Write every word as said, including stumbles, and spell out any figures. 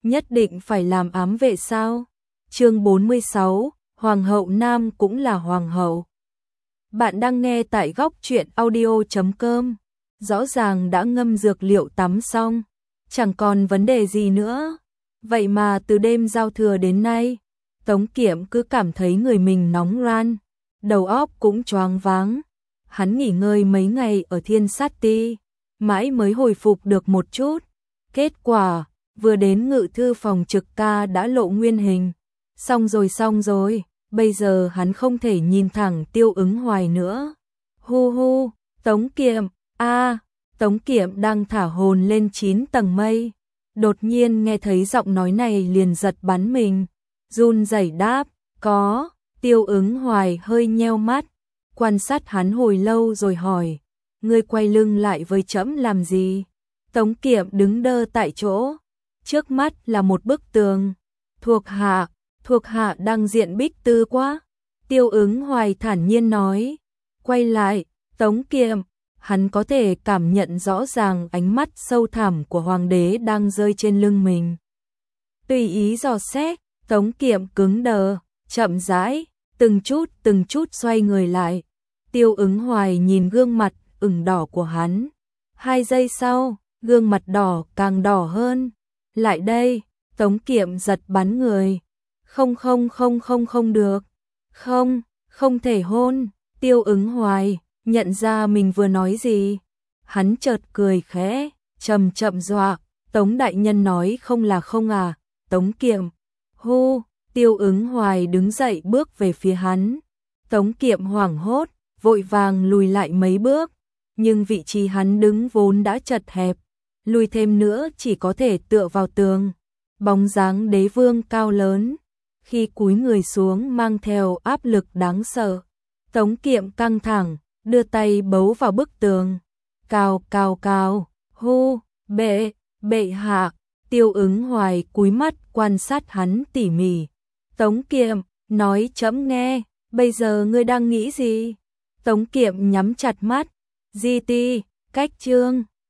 nhất định phải làm ám vệ sao? Chương bốn mươi sáu, Hoàng hậu Nam cũng là hoàng hậu. Bạn đang nghe tại góc truyện audio chấm com. Rõ ràng đã ngâm dược liệu tắm xong, chẳng còn vấn đề gì nữa. Vậy mà từ đêm giao thừa đến nay, Tống Kiệm cứ cảm thấy người mình nóng ran, đầu óc cũng choáng váng. Hắn nghỉ ngơi mấy ngày ở Thiên Sát Ti, mãi mới hồi phục được một chút. Kết quả, vừa đến ngự thư phòng trực ca đã lộ nguyên hình. Xong rồi xong rồi, bây giờ hắn không thể nhìn thẳng Tiêu Ứng Hoài nữa. Hu hu, Tống Kiệm, a, Tống Kiệm đang thả hồn lên chín tầng mây. Đột nhiên nghe thấy giọng nói này liền giật bắn mình, run rẩy đáp, có. Tiêu Ứng Hoài hơi nheo mắt, quan sát hắn hồi lâu rồi hỏi, ngươi quay lưng lại với trẫm làm gì? Tống Kiệm đứng đơ tại chỗ, trước mắt là một bức tường. Thuộc hạ, thuộc hạ đang diện bích tư quá. Tiêu Ứng Hoài thản nhiên nói, quay lại. Tống Kiệm, hắn có thể cảm nhận rõ ràng ánh mắt sâu thẳm của hoàng đế đang rơi trên lưng mình. Tùy ý dò xét, Tống Kiệm cứng đờ, chậm rãi, từng chút từng chút xoay người lại. Tiêu Ứng Hoài nhìn gương mặt ửng đỏ của hắn. Hai giây sau, gương mặt đỏ càng đỏ hơn. Lại đây, Tống Kiệm giật bắn người. Không không không không không được. Không, không thể hôn. Tiêu Ứng Hoài nhận ra mình vừa nói gì. Hắn chợt cười khẽ, chậm chậm dọa. Tống đại nhân nói không là không à? Tống Kiệm. Hô, Tiêu Ứng Hoài đứng dậy bước về phía hắn. Tống Kiệm hoảng hốt, vội vàng lùi lại mấy bước. Nhưng vị trí hắn đứng vốn đã chật hẹp, lùi thêm nữa chỉ có thể tựa vào tường. Bóng dáng đế vương cao lớn, khi cúi người xuống mang theo áp lực đáng sợ. Tống Kiệm căng thẳng, đưa tay bấu vào bức tường. Cao cao cao, hô, bệ, bệ hạ. Tiêu Ứng Hoài cúi mắt quan sát hắn tỉ mỉ. Tống Kiệm, nói trẫm nghe, bây giờ ngươi đang nghĩ gì? Tống Kiệm nhắm chặt mắt. Di ti, cách chương.